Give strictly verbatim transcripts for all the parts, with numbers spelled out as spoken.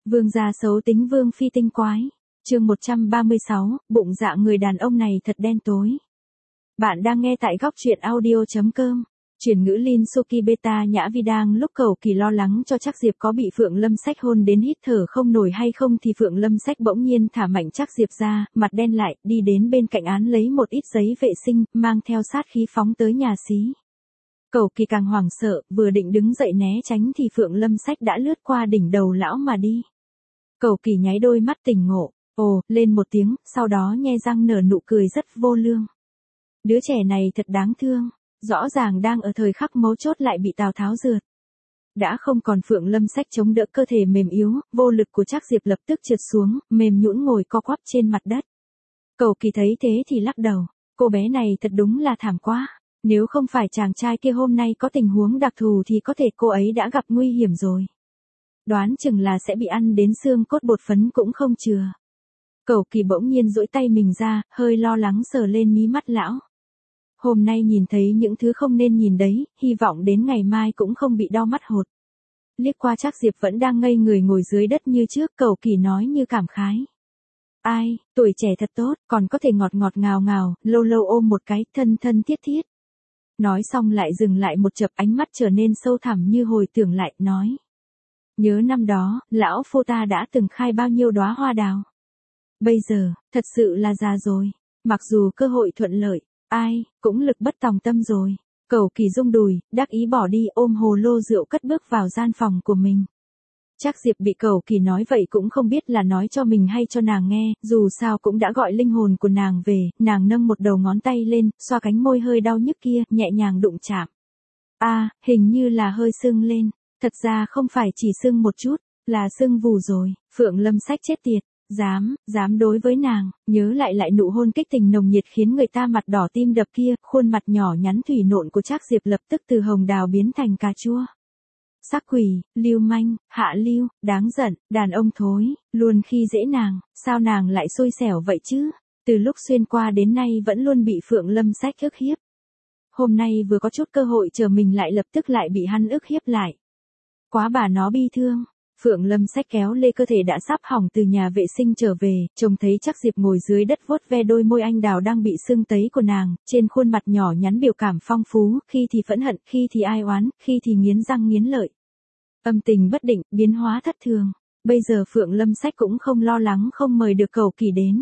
Vương gia xấu tính vương phi tinh quái. Chương một trăm ba mươi sáu, bụng dạ người đàn ông này thật đen tối. Bạn đang nghe tại góc truyện audio chấm com. Chuyển ngữ Lin Suki Beta Nhã Vi đang lúc cầu kỳ lo lắng cho Trác Diệp có bị Phượng Lâm Sách hôn đến hít thở không nổi hay không thì Phượng Lâm Sách bỗng nhiên thả mạnh Trác Diệp ra, mặt đen lại, đi đến bên cạnh án lấy một ít giấy vệ sinh, mang theo sát khí phóng tới nhà xí. Cầu kỳ càng hoảng sợ, vừa định đứng dậy né tránh thì Phượng Lâm Sách đã lướt qua đỉnh đầu lão mà đi. Cầu kỳ nháy đôi mắt tỉnh ngộ, ồ, lên một tiếng, sau đó nhe răng nở nụ cười rất vô lương. Đứa trẻ này thật đáng thương, rõ ràng đang ở thời khắc mấu chốt lại bị Tào Tháo rượt. Đã không còn Phượng Lâm Sách chống đỡ cơ thể mềm yếu, vô lực của Trác Diệp lập tức trượt xuống, mềm nhũn ngồi co quắp trên mặt đất. Cầu kỳ thấy thế thì lắc đầu, cô bé này thật đúng là thảm quá. Nếu không phải chàng trai kia hôm nay có tình huống đặc thù thì có thể cô ấy đã gặp nguy hiểm rồi. Đoán chừng là sẽ bị ăn đến xương cốt bột phấn cũng không chừa. Cầu kỳ bỗng nhiên duỗi tay mình ra, hơi lo lắng sờ lên mí mắt lão. Hôm nay nhìn thấy những thứ không nên nhìn đấy, hy vọng đến ngày mai cũng không bị đau mắt hột. Liếc qua Trác Diệp vẫn đang ngây người ngồi dưới đất như trước, cầu kỳ nói như cảm khái. Ai, tuổi trẻ thật tốt, còn có thể ngọt ngọt ngào ngào, lâu lâu ôm một cái, thân thân thiết thiết. Nói xong lại dừng lại một chập, ánh mắt trở nên sâu thẳm như hồi tưởng lại, nói. Nhớ năm đó, lão phu ta đã từng khai bao nhiêu đóa hoa đào. Bây giờ, thật sự là già rồi, mặc dù cơ hội thuận lợi, ai, cũng lực bất tòng tâm rồi. Cầu kỳ rung đùi, đắc ý bỏ đi ôm hồ lô rượu cất bước vào gian phòng của mình. Trác Diệp bị cầu kỳ nói vậy cũng không biết là nói cho mình hay cho nàng nghe, dù sao cũng đã gọi linh hồn của nàng về, nàng nâng một đầu ngón tay lên, xoa cánh môi hơi đau nhức kia, nhẹ nhàng đụng chạm. A, à, hình như là hơi sưng lên, thật ra không phải chỉ sưng một chút, là sưng vù rồi. Phượng Lâm Sách chết tiệt, dám, dám đối với nàng, nhớ lại lại nụ hôn kích tình nồng nhiệt khiến người ta mặt đỏ tim đập kia, khuôn mặt nhỏ nhắn thủy nộn của Trác Diệp lập tức từ hồng đào biến thành cà chua. Sắc quỷ, lưu manh, hạ lưu, đáng giận, đàn ông thối, luôn khi dễ nàng, sao nàng lại xui xẻo vậy chứ? Từ lúc xuyên qua đến nay vẫn luôn bị Phượng Lâm Sách ức hiếp. Hôm nay vừa có chút cơ hội chờ mình lại lập tức lại bị hắn ức hiếp lại. Quá bà nó bi thương. Phượng Lâm Sách kéo lê cơ thể đã sắp hỏng từ nhà vệ sinh trở về, trông thấy Trác Diệp ngồi dưới đất vuốt ve đôi môi anh đào đang bị sưng tấy của nàng, trên khuôn mặt nhỏ nhắn biểu cảm phong phú, khi thì phẫn hận, khi thì ai oán, khi thì nghiến răng nghiến lợi. Âm tình bất định, biến hóa thất thường. Bây giờ Phượng Lâm Sách cũng không lo lắng không mời được cầu kỳ đến.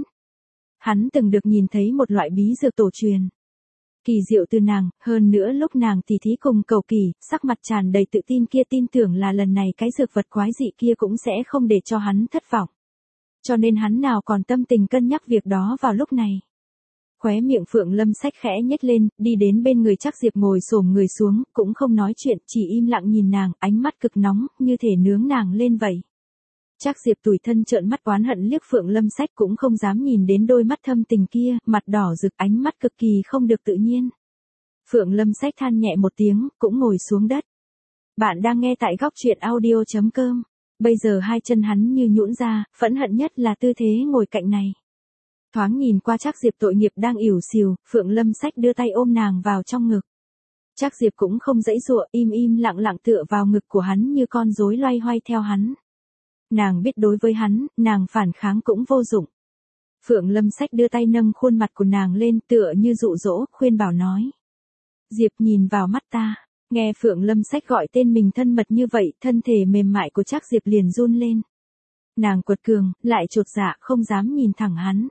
Hắn từng được nhìn thấy một loại bí dược tổ truyền. Kỳ diệu từ nàng, hơn nữa lúc nàng tỉ thí cùng cầu kỳ, sắc mặt tràn đầy tự tin kia tin tưởng là lần này cái dược vật quái dị kia cũng sẽ không để cho hắn thất vọng. Cho nên hắn nào còn tâm tình cân nhắc việc đó vào lúc này. Khóe miệng Phượng Lâm Sách khẽ nhếch lên, đi đến bên người Trác Diệp ngồi xổm người xuống, cũng không nói chuyện, chỉ im lặng nhìn nàng, ánh mắt cực nóng, như thể nướng nàng lên vậy. Trác Diệp tủi thân trợn mắt oán hận liếc Phượng Lâm Sách cũng không dám nhìn đến đôi mắt thâm tình kia, mặt đỏ rực, ánh mắt cực kỳ không được tự nhiên. Phượng Lâm Sách than nhẹ một tiếng, cũng ngồi xuống đất. Bạn đang nghe tại góc truyện audio chấm com. Bây giờ hai chân hắn như nhũn ra, phẫn hận nhất là tư thế ngồi cạnh này. Thoáng nhìn qua Trác Diệp tội nghiệp đang ỉu xìu, Phượng Lâm Sách đưa tay ôm nàng vào trong ngực. Trác Diệp cũng không giãy giụa, im im lặng lặng tựa vào ngực của hắn như con rối loay hoay theo hắn. Nàng biết đối với hắn, nàng phản kháng cũng vô dụng. Phượng Lâm Sách đưa tay nâng khuôn mặt của nàng lên tựa như dụ dỗ, khuyên bảo nói. Diệp nhìn vào mắt ta, nghe Phượng Lâm Sách gọi tên mình thân mật như vậy, thân thể mềm mại của Trác Diệp liền run lên. Nàng quật cường, lại chột dạ không dám nhìn thẳng hắn.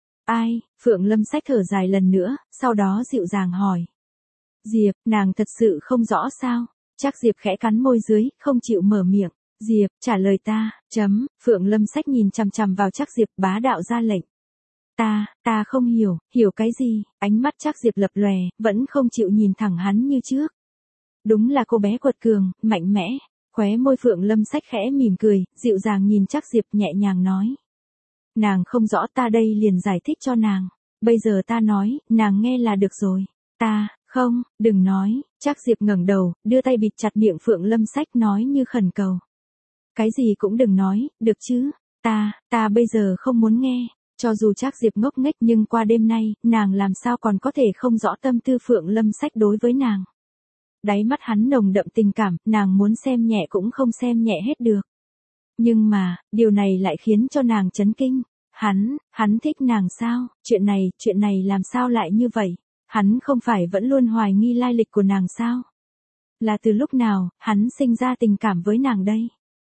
Ai, Phượng Lâm Sách thở dài lần nữa, sau đó dịu dàng hỏi. Diệp, nàng thật sự không rõ sao? Trác Diệp khẽ cắn môi dưới, không chịu mở miệng. Diệp, trả lời ta, chấm, Phượng Lâm Sách nhìn chằm chằm vào Trác Diệp bá đạo ra lệnh. Ta, ta không hiểu, hiểu cái gì, ánh mắt Trác Diệp lập lòe, vẫn không chịu nhìn thẳng hắn như trước. Đúng là cô bé quật cường, mạnh mẽ, khóe môi Phượng Lâm Sách khẽ mỉm cười, dịu dàng nhìn Trác Diệp nhẹ nhàng nói. Nàng không rõ ta đây liền giải thích cho nàng, bây giờ ta nói, nàng nghe là được rồi, ta, không, đừng nói, Trác Diệp ngẩng đầu, đưa tay bịt chặt miệng Phượng Lâm Sách nói như khẩn cầu. Cái gì cũng đừng nói, được chứ, ta, ta bây giờ không muốn nghe, cho dù Trác Diệp ngốc nghếch nhưng qua đêm nay, nàng làm sao còn có thể không rõ tâm tư Phượng Lâm Sách đối với nàng. Đáy mắt hắn nồng đậm tình cảm, nàng muốn xem nhẹ cũng không xem nhẹ hết được. Nhưng mà, điều này lại khiến cho nàng chấn kinh. Hắn, hắn thích nàng sao? Chuyện này, chuyện này làm sao lại như vậy? Hắn không phải vẫn luôn hoài nghi lai lịch của nàng sao? Là từ lúc nào, hắn sinh ra tình cảm với nàng đây?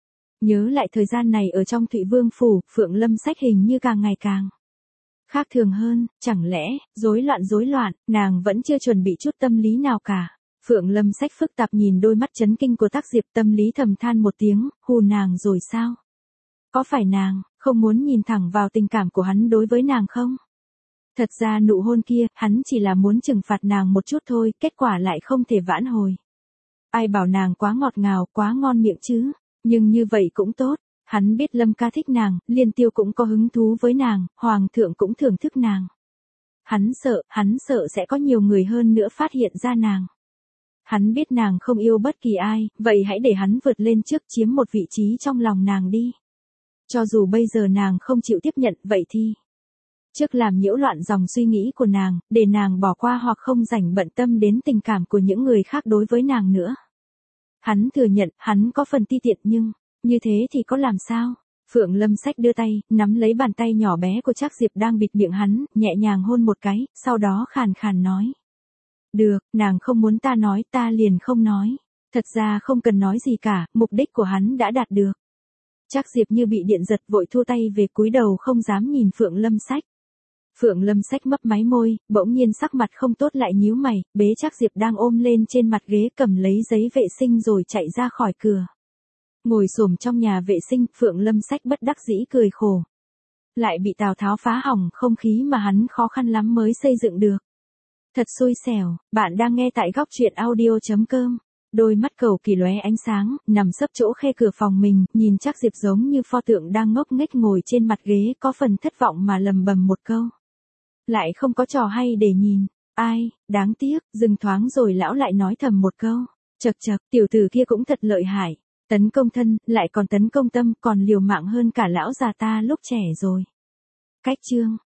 Nhớ lại thời gian này ở trong Thụy Vương Phủ, Phượng Lâm Sách hình như càng ngày càng khác thường hơn, chẳng lẽ, rối loạn rối loạn, nàng vẫn chưa chuẩn bị chút tâm lý nào cả. Phượng Lâm Sách phức tạp nhìn đôi mắt chấn kinh của Tắc Diệp, tâm lý thầm than một tiếng, hù nàng rồi sao? Có phải nàng, không muốn nhìn thẳng vào tình cảm của hắn đối với nàng không? Thật ra nụ hôn kia, hắn chỉ là muốn trừng phạt nàng một chút thôi, kết quả lại không thể vãn hồi. Ai bảo nàng quá ngọt ngào, quá ngon miệng chứ, nhưng như vậy cũng tốt. Hắn biết Lâm ca thích nàng, Liên Tiêu cũng có hứng thú với nàng, Hoàng thượng cũng thưởng thức nàng. Hắn sợ, hắn sợ sẽ có nhiều người hơn nữa phát hiện ra nàng. Hắn biết nàng không yêu bất kỳ ai, vậy hãy để hắn vượt lên trước chiếm một vị trí trong lòng nàng đi. Cho dù bây giờ nàng không chịu tiếp nhận, vậy thì trước làm nhiễu loạn dòng suy nghĩ của nàng, để nàng bỏ qua hoặc không rảnh bận tâm đến tình cảm của những người khác đối với nàng nữa. Hắn thừa nhận, hắn có phần ti tiện nhưng, như thế thì có làm sao? Phượng Lâm Sách đưa tay, nắm lấy bàn tay nhỏ bé của Trác Diệp đang bịt miệng hắn, nhẹ nhàng hôn một cái, sau đó khàn khàn nói. Được, nàng không muốn ta nói, ta liền không nói. Thật ra không cần nói gì cả, mục đích của hắn đã đạt được. Trác Diệp như bị điện giật vội thua tay về, cúi đầu không dám nhìn Phượng Lâm Sách. Phượng Lâm Sách mấp máy môi, bỗng nhiên sắc mặt không tốt lại nhíu mày, bế Trác Diệp đang ôm lên trên mặt ghế, cầm lấy giấy vệ sinh rồi chạy ra khỏi cửa. Ngồi xổm trong nhà vệ sinh, Phượng Lâm Sách bất đắc dĩ cười khổ. Lại bị Tào Tháo phá hỏng không khí mà hắn khó khăn lắm mới xây dựng được. Thật xui xẻo, bạn đang nghe tại góc truyện audio chấm com. Đôi mắt cầu kỳ lóe ánh sáng, nằm sấp chỗ khe cửa phòng mình, nhìn Trác Diệp giống như pho tượng đang ngốc nghếch ngồi trên mặt ghế, có phần thất vọng mà lầm bầm một câu. Lại không có trò hay để nhìn. Ai, đáng tiếc, dừng thoáng rồi lão lại nói thầm một câu. Chậc chậc, tiểu tử kia cũng thật lợi hại. Tấn công thân, lại còn tấn công tâm, còn liều mạng hơn cả lão già ta lúc trẻ rồi. Cách chương